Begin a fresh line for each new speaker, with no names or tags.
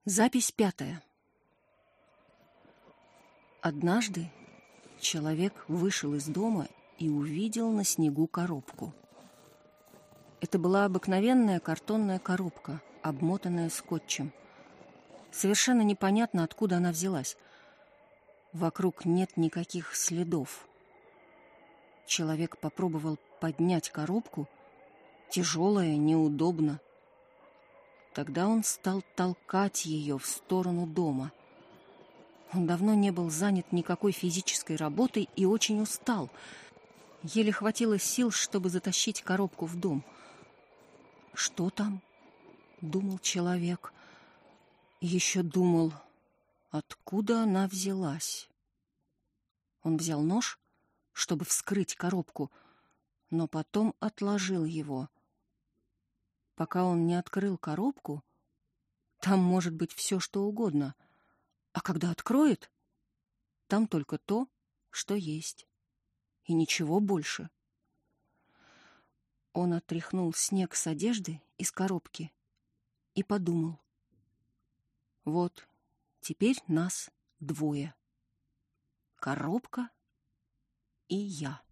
Запись 5. Однажды человек вышел из дома и увидел на снегу коробку. Это была обыкновенная картонная коробка, обмотанная скотчем. Совершенно непонятно, откуда она взялась. Вокруг нет никаких следов. Человек попробовал поднять коробку. Тяжелая, неудобно. Тогда он стал толкать ее в сторону дома. Он давно не был занят никакой физической работой и очень устал. Еле хватило сил, чтобы затащить коробку в дом. «Что там?» — думал человек. Еще думал, откуда она взялась. Он взял нож, чтобы вскрыть коробку, но потом отложил его. Пока он не открыл коробку, там может быть все, что угодно. А когда откроет, там только то, что есть. И ничего больше. Он отряхнул снег с одежды из коробки и подумал. Вот, теперь нас двое. Коробка и я.